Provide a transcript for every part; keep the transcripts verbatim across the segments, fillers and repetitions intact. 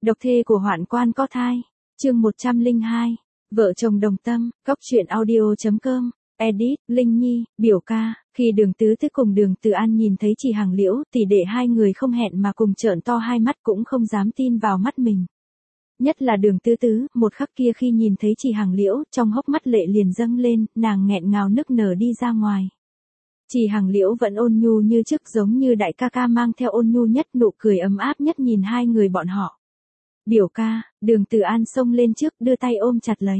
Độc thê của hoạn quan có thai. Chương một trăm lẻ hai. Vợ chồng đồng tâm. Góc truyện audio chấm com. Edit. Linh Nhi. Biểu ca. Khi Đường Tứ Tứ cùng Đường Từ An nhìn thấy chị Hàng Liễu, tỷ đệ hai người không hẹn mà cùng trợn to hai mắt, cũng không dám tin vào mắt mình. Nhất là Đường Tứ Tứ, một khắc kia khi nhìn thấy chị Hàng Liễu, trong hốc mắt lệ liền dâng lên, nàng nghẹn ngào nức nở đi ra ngoài. Chị Hàng Liễu vẫn ôn nhu như trước, giống như đại ca ca mang theo ôn nhu nhất, nụ cười ấm áp nhất nhìn hai người bọn họ. Biểu ca. Đường Từ An xông lên trước, đưa tay ôm chặt lấy.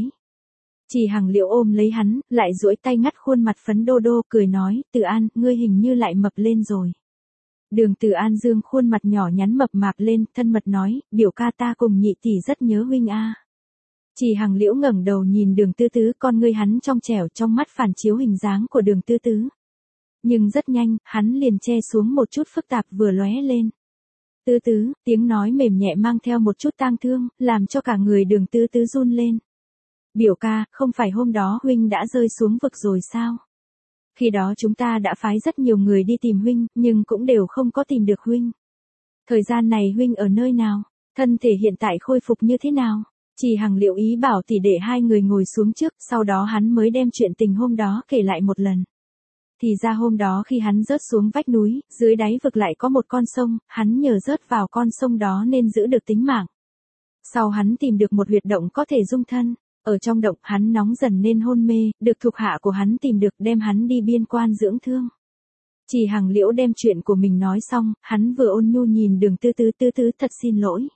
Chị Hàng Liễu ôm lấy hắn, lại duỗi tay ngắt khuôn mặt phấn đô đô, cười nói, Từ An, ngươi hình như lại mập lên rồi. Đường Từ An dương khuôn mặt nhỏ nhắn mập mạp lên, thân mật nói, biểu ca ta cùng nhị tỷ rất nhớ huynh a. Chị Hàng Liễu ngẩng đầu nhìn Đường Tứ Tứ, con ngươi hắn trong trẻo, trong mắt phản chiếu hình dáng của Đường Tứ Tứ. Nhưng rất nhanh, hắn liền che xuống một chút phức tạp vừa lóe lên. Tứ Tứ, tiếng nói mềm nhẹ mang theo một chút tang thương, làm cho cả người Đường Tứ Tứ run lên. Biểu ca, không phải hôm đó huynh đã rơi xuống vực rồi sao? Khi đó chúng ta đã phái rất nhiều người đi tìm huynh, nhưng cũng đều không có tìm được huynh. Thời gian này huynh ở nơi nào? Thân thể hiện tại khôi phục như thế nào? Chị Hằng Liễu ý bảo tỷ đệ hai người ngồi xuống trước, sau đó hắn mới đem chuyện tình hôm đó kể lại một lần. Thì ra hôm đó khi hắn rớt xuống vách núi, dưới đáy vực lại có một con sông, hắn nhờ rớt vào con sông đó nên giữ được tính mạng. Sau hắn tìm được một huyệt động có thể dung thân. Ở trong động hắn nóng dần nên hôn mê, được thuộc hạ của hắn tìm được, đem hắn đi biên quan dưỡng thương. Chị Hàng Liễu đem chuyện của mình nói xong, hắn vừa ôn nhu nhìn Đường Tứ Tứ, Tứ Tứ thật xin lỗi.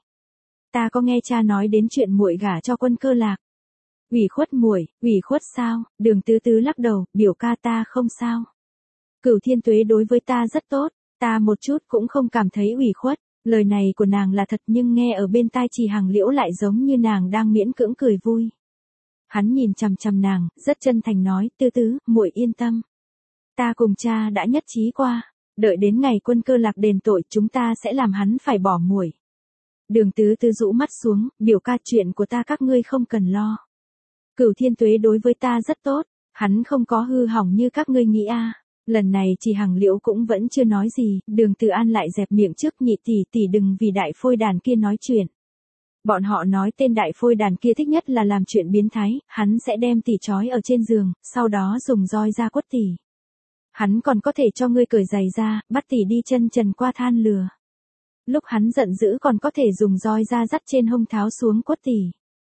Ta có nghe cha nói đến chuyện muội gả cho Quân Cơ Lạc. Ủy khuất muội, ủy khuất sao? Đường Tứ Tứ lắc đầu, biểu ca ta không sao. Cửu Thiên Tuế đối với ta rất tốt, ta một chút cũng không cảm thấy ủy khuất. Lời này của nàng là thật nhưng nghe ở bên tai chị Hàng Liễu lại giống như nàng đang miễn cưỡng cười vui. Hắn nhìn chằm chằm nàng, rất chân thành nói, Tứ Tứ, muội yên tâm. Ta cùng cha đã nhất trí qua, đợi đến ngày Quân Cơ Lạc đền tội chúng ta sẽ làm hắn phải bỏ muội. Đường Tứ Tứ rũ mắt xuống, biểu ca chuyện của ta các ngươi không cần lo. Cửu Thiên Tuế đối với ta rất tốt, hắn không có hư hỏng như các ngươi nghĩ a. Lần này chị Hàng Liễu cũng vẫn chưa nói gì, Đường Từ An lại dẹp miệng trước, nhị tỷ tỷ đừng vì đại phôi đàn kia nói chuyện. Bọn họ nói tên đại phôi đàn kia thích nhất là làm chuyện biến thái, hắn sẽ đem tỷ trói ở trên giường, sau đó dùng roi ra quất tỷ. Hắn còn có thể cho ngươi cởi giày ra, bắt tỷ đi chân trần qua than lửa. Lúc hắn giận dữ còn có thể dùng roi ra dắt trên hông tháo xuống quất tỷ.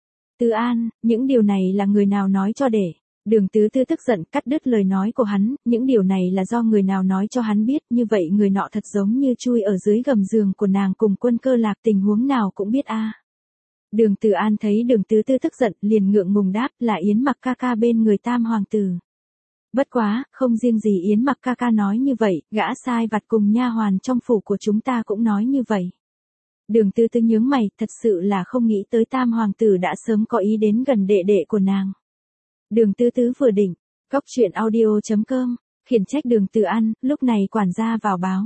Từ An, những điều này là người nào nói cho để? Đường Tứ Tứ tức giận cắt đứt lời nói của hắn, những điều này là do người nào nói cho hắn biết, như vậy người nọ thật giống như chui ở dưới gầm giường của nàng cùng Quân Cơ Lạc, tình huống nào cũng biết a. Đường Từ An thấy Đường Tứ Tứ tức giận, liền ngượng ngùng đáp, là Yến Mặc ca ca bên người Tam hoàng tử. Bất quá, không riêng gì Yến Mặc ca ca nói như vậy, gã sai vặt cùng nha hoàn trong phủ của chúng ta cũng nói như vậy. Đường Tứ Tứ nhướng mày, thật sự là không nghĩ tới Tam hoàng tử đã sớm có ý đến gần đệ đệ của nàng. Đường Tứ Tứ vừa định, góc truyện audio chấm com, khiển trách Đường Từ An, lúc này quản gia vào báo.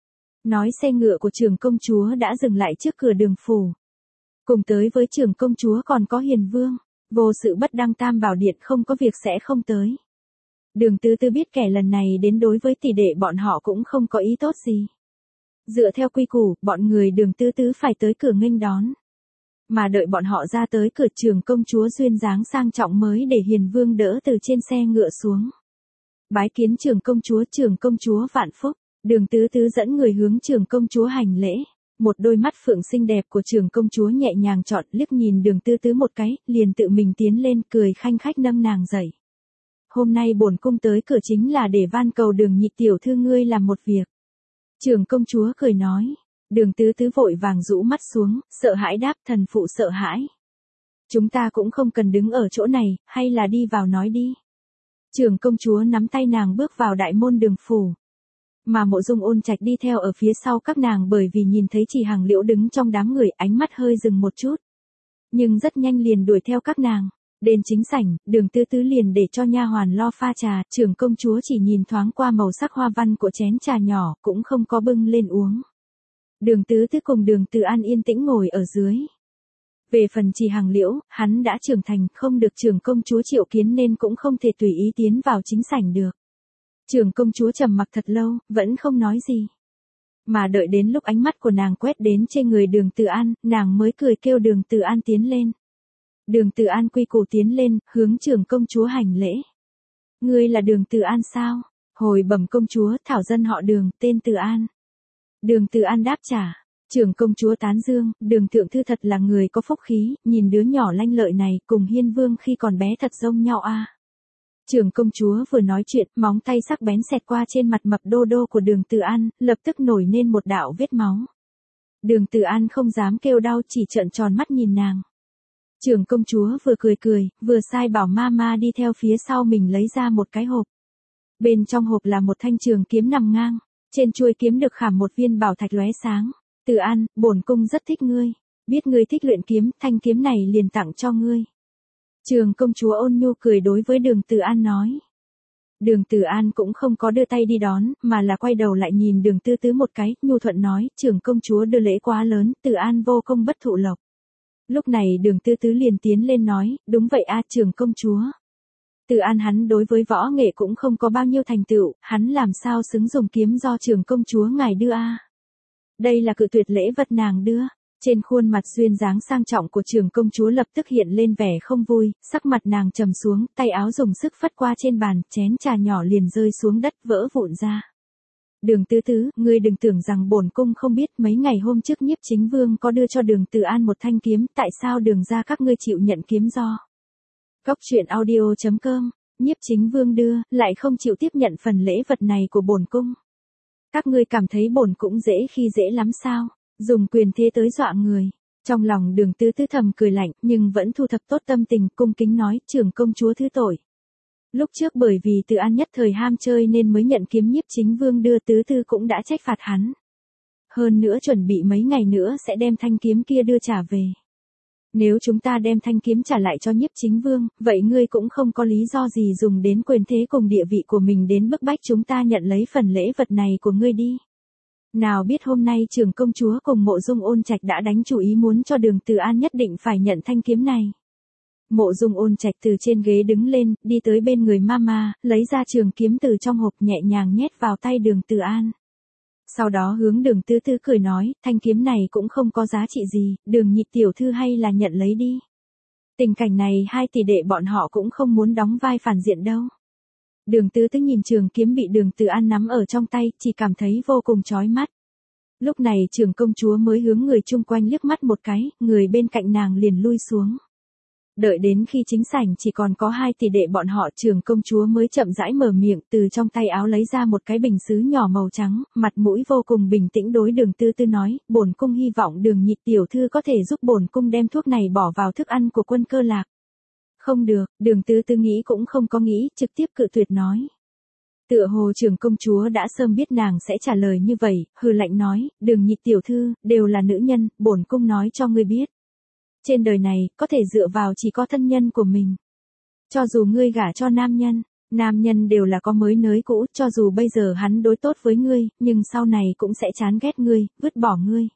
Nói xe ngựa của trưởng công chúa đã dừng lại trước cửa đường phủ. Cùng tới với trưởng công chúa còn có Hiền Vương, vô sự bất đăng Tam Bảo Điện không có việc sẽ không tới. Đường Tứ Tứ biết kẻ lần này đến đối với tỷ đệ bọn họ cũng không có ý tốt gì. Dựa theo quy củ, bọn người Đường Tứ Tứ phải tới cửa nghênh đón. Mà đợi bọn họ ra tới cửa, trưởng công chúa duyên dáng sang trọng mới để Hiền Vương đỡ từ trên xe ngựa xuống. Bái kiến trưởng công chúa, trưởng công chúa vạn phúc. Đường Tứ Tứ dẫn người hướng trưởng công chúa hành lễ. Một đôi mắt phượng xinh đẹp của trưởng công chúa nhẹ nhàng chọn, liếc nhìn Đường Tứ Tứ một cái, liền tự mình tiến lên, cười khanh khách nâng nàng dậy. Hôm nay bổn cung tới cửa chính là để van cầu Đường nhị tiểu thư ngươi làm một việc. Trưởng công chúa cười nói. Đường Tứ Tứ vội vàng rũ mắt xuống, sợ hãi đáp, thần phụ sợ hãi. Chúng ta cũng không cần đứng ở chỗ này, hay là đi vào nói đi. Trưởng công chúa nắm tay nàng bước vào đại môn đường phủ. Mà Mộ Dung Ôn Trạch đi theo ở phía sau các nàng, bởi vì nhìn thấy chị Hàng Liễu đứng trong đám người, ánh mắt hơi dừng một chút. Nhưng rất nhanh liền đuổi theo các nàng. Đến chính sảnh, Đường Tứ Tứ liền để cho nha hoàn lo pha trà, trưởng công chúa chỉ nhìn thoáng qua màu sắc hoa văn của chén trà nhỏ, cũng không có bưng lên uống. Đường Tứ Tứ cùng Đường Từ An yên tĩnh ngồi ở dưới. Về phần chị Hàng Liễu, hắn đã trưởng thành, không được trưởng công chúa triệu kiến nên cũng không thể tùy ý tiến vào chính sảnh được. Trưởng công chúa trầm mặc thật lâu, vẫn không nói gì. Mà đợi đến lúc ánh mắt của nàng quét đến trên người Đường Từ An, nàng mới cười kêu Đường Từ An tiến lên. Đường Từ An quy củ tiến lên, hướng trưởng công chúa hành lễ. Ngươi là Đường Từ An sao? Hồi bẩm công chúa, thảo dân họ Đường, tên Từ An. Đường Từ An đáp trả. Trưởng công chúa tán dương, Đường thượng thư thật là người có phúc khí, nhìn đứa nhỏ lanh lợi này cùng Hiên Vương khi còn bé thật giống nhau a. À. Trưởng công chúa vừa nói chuyện, móng tay sắc bén xẹt qua trên mặt mập đô đô của Đường Từ An, lập tức nổi lên một đạo vết máu. Đường Từ An không dám kêu đau, chỉ trợn tròn mắt nhìn nàng. Trưởng công chúa vừa cười cười, vừa sai bảo Mama đi theo phía sau mình lấy ra một cái hộp. Bên trong hộp là một thanh trường kiếm nằm ngang, trên chuôi kiếm được khảm một viên bảo thạch lóe sáng. Từ An, bổn cung rất thích ngươi, biết ngươi thích luyện kiếm, thanh kiếm này liền tặng cho ngươi. Trường công chúa ôn nhu cười đối với Đường Từ An nói. Đường Từ An cũng không có đưa tay đi đón, mà là quay đầu lại nhìn Đường Tư Tứ một cái, nhu thuận nói, trưởng công chúa đưa lễ quá lớn, Từ An vô công bất thụ lộc. Lúc này Đường Tư Tứ liền tiến lên nói, đúng vậy a, trưởng công chúa. Từ An hắn đối với võ nghệ cũng không có bao nhiêu thành tựu, hắn làm sao xứng dùng kiếm do trưởng công chúa ngài đưa a. Đây là cự tuyệt lễ vật nàng đưa. Trên khuôn mặt duyên dáng sang trọng của trưởng công chúa lập tức hiện lên vẻ không vui, sắc mặt nàng trầm xuống, tay áo dùng sức phất qua trên bàn, chén trà nhỏ liền rơi xuống đất vỡ vụn ra. Đường Tư Tứ, ngươi đừng tưởng rằng bổn cung không biết mấy ngày hôm trước Nhiếp Chính Vương có đưa cho Đường Từ An một thanh kiếm, tại sao Đường gia các ngươi chịu nhận kiếm do. Cốc truyện audio chấm com, Nhiếp Chính Vương đưa, lại không chịu tiếp nhận phần lễ vật này của bổn cung. Các ngươi cảm thấy bổn cũng dễ khi dễ lắm sao, dùng quyền thế tới dọa người. Trong lòng Đường Tư Tứ thầm cười lạnh, nhưng vẫn thu thập tốt tâm tình, cung kính nói, trưởng công chúa thứ tội. Lúc trước bởi vì Từ An nhất thời ham chơi nên mới nhận kiếm Nhiếp Chính Vương đưa, Tứ Tư cũng đã trách phạt hắn. Hơn nữa chuẩn bị mấy ngày nữa sẽ đem thanh kiếm kia đưa trả về. Nếu chúng ta đem thanh kiếm trả lại cho Nhiếp Chính Vương, vậy ngươi cũng không có lý do gì dùng đến quyền thế cùng địa vị của mình đến bức bách chúng ta nhận lấy phần lễ vật này của ngươi đi. Nào biết hôm nay trưởng công chúa cùng Mộ Dung Ôn Trạch đã đánh chủ ý muốn cho Đường Từ An nhất định phải nhận thanh kiếm này. Mộ Dung Ôn Trạch từ trên ghế đứng lên, đi tới bên người Mama, lấy ra trường kiếm từ trong hộp nhẹ nhàng nhét vào tay Đường Từ An. Sau đó hướng Đường Tư Tư cười nói, thanh kiếm này cũng không có giá trị gì, Đường nhị tiểu thư hay là nhận lấy đi. Tình cảnh này hai tỷ đệ bọn họ cũng không muốn đóng vai phản diện đâu. Đường Tư Tư nhìn trường kiếm bị Đường Từ An nắm ở trong tay, chỉ cảm thấy vô cùng chói mắt. Lúc này trưởng công chúa mới hướng người chung quanh liếc mắt một cái, người bên cạnh nàng liền lui xuống. Đợi đến khi chính sảnh chỉ còn có hai tỷ đệ bọn họ, trưởng công chúa mới chậm rãi mở miệng, từ trong tay áo lấy ra một cái bình sứ nhỏ màu trắng, mặt mũi vô cùng bình tĩnh đối Đường Tư Tư nói, bổn cung hy vọng Đường nhị tiểu thư có thể giúp bổn cung đem thuốc này bỏ vào thức ăn của Quân Cơ Lạc. Không được, Đường Tư Tư nghĩ cũng không có nghĩ, trực tiếp cự tuyệt nói. Tựa hồ trưởng công chúa đã sớm biết nàng sẽ trả lời như vậy, hừ lạnh nói, Đường nhị tiểu thư, đều là nữ nhân, bổn cung nói cho ngươi biết. Trên đời này, có thể dựa vào chỉ có thân nhân của mình. Cho dù ngươi gả cho nam nhân, nam nhân đều là có mới nới cũ, cho dù bây giờ hắn đối tốt với ngươi, nhưng sau này cũng sẽ chán ghét ngươi, vứt bỏ ngươi.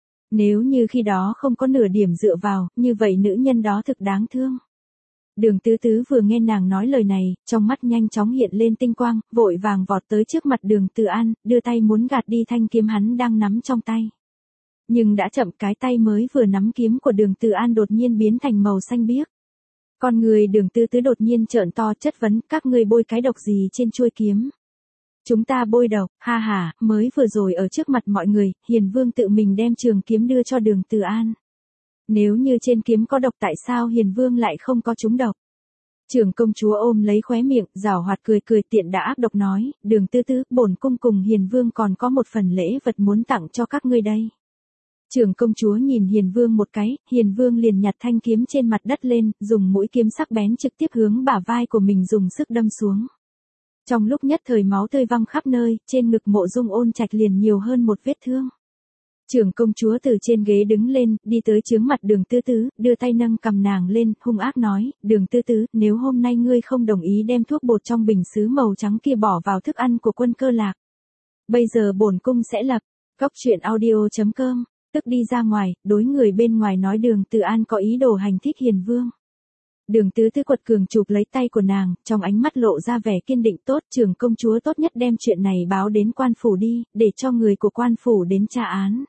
Nếu như khi đó không có nửa điểm dựa vào, như vậy nữ nhân đó thực đáng thương. Đường Tứ Tứ vừa nghe nàng nói lời này, trong mắt nhanh chóng hiện lên tinh quang, vội vàng vọt tới trước mặt Đường Từ An, đưa tay muốn gạt đi thanh kiếm hắn đang nắm trong tay. Nhưng đã chậm, cái tay mới vừa nắm kiếm của Đường Từ An đột nhiên biến thành màu xanh biếc. Con người Đường Tư Tứ đột nhiên trợn to chất vấn, các ngươi bôi cái độc gì trên chuôi kiếm? Chúng ta bôi độc, ha ha, mới vừa rồi ở trước mặt mọi người, Hiền Vương tự mình đem trường kiếm đưa cho Đường Từ An. Nếu như trên kiếm có độc tại sao Hiền Vương lại không có trúng độc? Trưởng công chúa ôm lấy khóe miệng, giảo hoạt cười cười tiện đã ác độc nói, Đường Tư Tứ, bổn cung cùng Hiền Vương còn có một phần lễ vật muốn tặng cho các ngươi đây. Trưởng công chúa nhìn Hiền Vương một cái, Hiền Vương liền nhặt thanh kiếm trên mặt đất lên, dùng mũi kiếm sắc bén trực tiếp hướng bả vai của mình dùng sức đâm xuống. Trong lúc nhất thời máu tươi văng khắp nơi, trên ngực Mộ Dung Ôn Trạch liền nhiều hơn một vết thương. Trưởng công chúa từ trên ghế đứng lên, đi tới chướng mặt Đường Tư Tứ, đưa tay nâng cầm nàng lên, hung ác nói, Đường Tư Tứ, nếu hôm nay ngươi không đồng ý đem thuốc bột trong bình sứ màu trắng kia bỏ vào thức ăn của Quân Cơ Lạc, bây giờ bổn cung sẽ lập, cốc truyện audio chấm com, tức đi ra ngoài, đối người bên ngoài nói Đường Từ An có ý đồ hành thích Hiền Vương. Đường Tứ Tứ quật cường chụp lấy tay của nàng, trong ánh mắt lộ ra vẻ kiên định. Tốt, trưởng công chúa tốt nhất đem chuyện này báo đến quan phủ đi, để cho người của quan phủ đến tra án.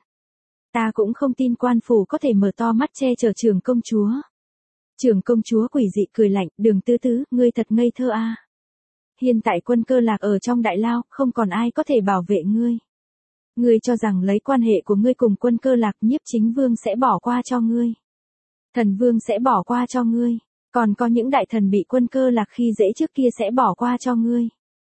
Ta cũng không tin quan phủ có thể mở to mắt che chở trưởng công chúa. Trưởng công chúa quỷ dị cười lạnh, Đường Tứ Tứ, ngươi thật ngây thơ a. Hiện tại Quân Cơ Lạc ở trong đại lao, không còn ai có thể bảo vệ ngươi. Ngươi cho rằng lấy quan hệ của ngươi cùng Quân Cơ Lạc, Nhiếp Chính Vương sẽ bỏ qua cho ngươi. Thần Vương sẽ bỏ qua cho ngươi. Còn có những đại thần bị Quân Cơ Lạc khi dễ trước kia sẽ bỏ qua cho ngươi.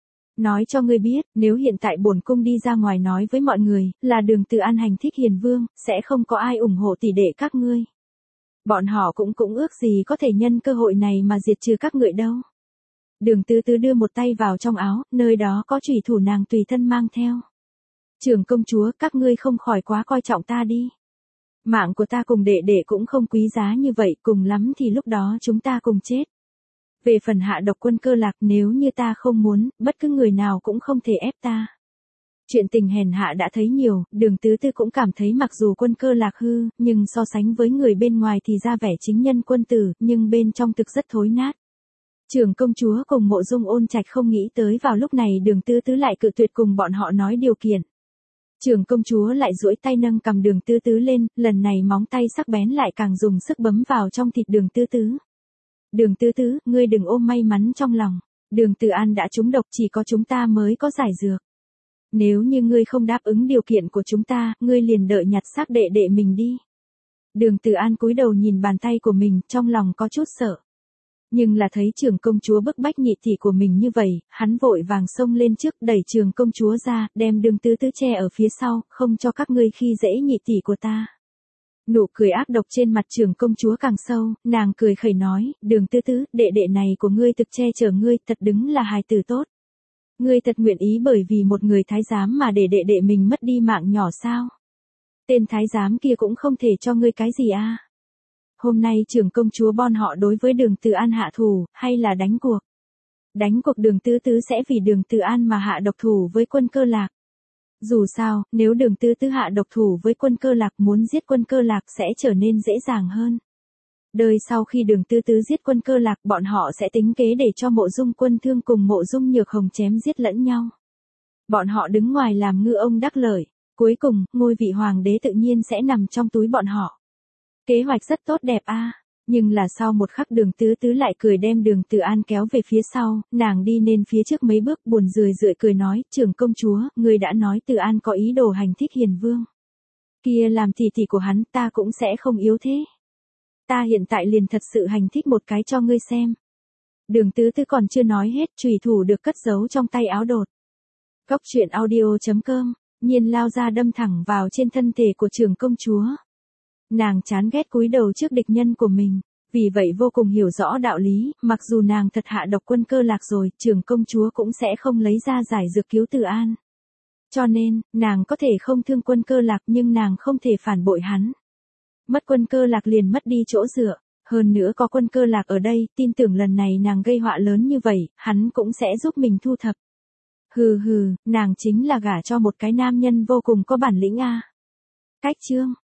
Nói cho ngươi biết, nếu hiện tại bổn cung đi ra ngoài nói với mọi người, là Đường Từ An hành thích hiền vương, sẽ không có ai ủng hộ tỷ đệ các ngươi. Bọn họ cũng cũng ước gì có thể nhân cơ hội này mà diệt trừ các ngươi đâu. Đường Tứ Tứ đưa một tay vào trong áo, nơi đó có chùy thủ nàng tùy thân mang theo. Trưởng công chúa, các ngươi không khỏi quá coi trọng ta đi. Mạng của ta cùng đệ đệ cũng không quý giá như vậy, cùng lắm thì lúc đó chúng ta cùng chết. Về phần hạ độc Quân Cơ Lạc, nếu như ta không muốn, bất cứ người nào cũng không thể ép ta. Chuyện tình hèn hạ đã thấy nhiều, Đường Tứ Tứ cũng cảm thấy mặc dù Quân Cơ Lạc hư, nhưng so sánh với người bên ngoài thì ra vẻ chính nhân quân tử, nhưng bên trong thực rất thối nát. Trưởng công chúa cùng Mộ Dung Ôn Trạch không nghĩ tới vào lúc này Đường Tứ Tứ lại cự tuyệt cùng bọn họ nói điều kiện. Trưởng công chúa lại duỗi tay nâng cầm Đường Tứ Tứ lên, lần này móng tay sắc bén lại càng dùng sức bấm vào trong thịt Đường Tứ Tứ. Đường Tứ Tứ, ngươi đừng ôm may mắn trong lòng. Đường Từ An đã trúng độc, chỉ có chúng ta mới có giải dược. Nếu như ngươi không đáp ứng điều kiện của chúng ta, ngươi liền đợi nhặt xác đệ đệ mình đi. Đường Từ An cúi đầu nhìn bàn tay của mình, trong lòng có chút sợ. Nhưng là thấy trưởng công chúa bức bách nhị tỷ của mình như vậy, hắn vội vàng xông lên trước đẩy trưởng công chúa ra, đem Đường Tứ Tứ che ở phía sau, không cho các ngươi khi dễ nhị tỷ của ta. Nụ cười ác độc trên mặt trưởng công chúa càng sâu, nàng cười khẩy nói, Đường Tứ Tứ, đệ đệ này của ngươi thực che chở ngươi, thật đứng là hài tử tốt. Ngươi thật nguyện ý bởi vì một người thái giám mà để đệ đệ mình mất đi mạng nhỏ sao? Tên thái giám kia cũng không thể cho ngươi cái gì a. Hôm nay trưởng công chúa bọn họ đối với Đường Từ An hạ thủ, hay là đánh cuộc? Đánh cuộc Đường Tứ Tứ sẽ vì Đường Từ An mà hạ độc thủ với Quân Cơ Lạc. Dù sao, nếu Đường Tứ Tứ hạ độc thủ với Quân Cơ Lạc, muốn giết Quân Cơ Lạc sẽ trở nên dễ dàng hơn. Đời sau khi Đường Tứ Tứ giết Quân Cơ Lạc, bọn họ sẽ tính kế để cho Mộ Dung Quân Thương cùng Mộ Dung Nhược Hồng chém giết lẫn nhau. Bọn họ đứng ngoài làm ngư ông đắc lợi, cuối cùng, ngôi vị hoàng đế tự nhiên sẽ nằm trong túi bọn họ. Kế hoạch rất tốt đẹp a. Nhưng là sau một khắc Đường Tứ Tứ lại cười đem Đường Từ An kéo về phía sau, nàng đi lên phía trước mấy bước buồn rười rượi cười nói, trưởng công chúa, người đã nói Từ An có ý đồ hành thích hiền vương. Kia làm tỷ tỷ của hắn, ta cũng sẽ không yếu thế. Ta hiện tại liền thật sự hành thích một cái cho ngươi xem. Đường Tứ Tứ còn chưa nói hết, chùy thủ được cất giấu trong tay áo đột. Góc truyện audio chấm com, Nhiên lao ra đâm thẳng vào trên thân thể của trưởng công chúa. Nàng chán ghét cúi đầu trước địch nhân của mình, vì vậy vô cùng hiểu rõ đạo lý, mặc dù nàng thật hạ độc Quân Cơ Lạc rồi, trưởng công chúa cũng sẽ không lấy ra giải dược cứu Từ An. Cho nên, nàng có thể không thương Quân Cơ Lạc nhưng nàng không thể phản bội hắn. Mất Quân Cơ Lạc liền mất đi chỗ dựa, hơn nữa có Quân Cơ Lạc ở đây, tin tưởng lần này nàng gây họa lớn như vậy, hắn cũng sẽ giúp mình thu thập. Hừ hừ, nàng chính là gả cho một cái nam nhân vô cùng có bản lĩnh a. Cách chương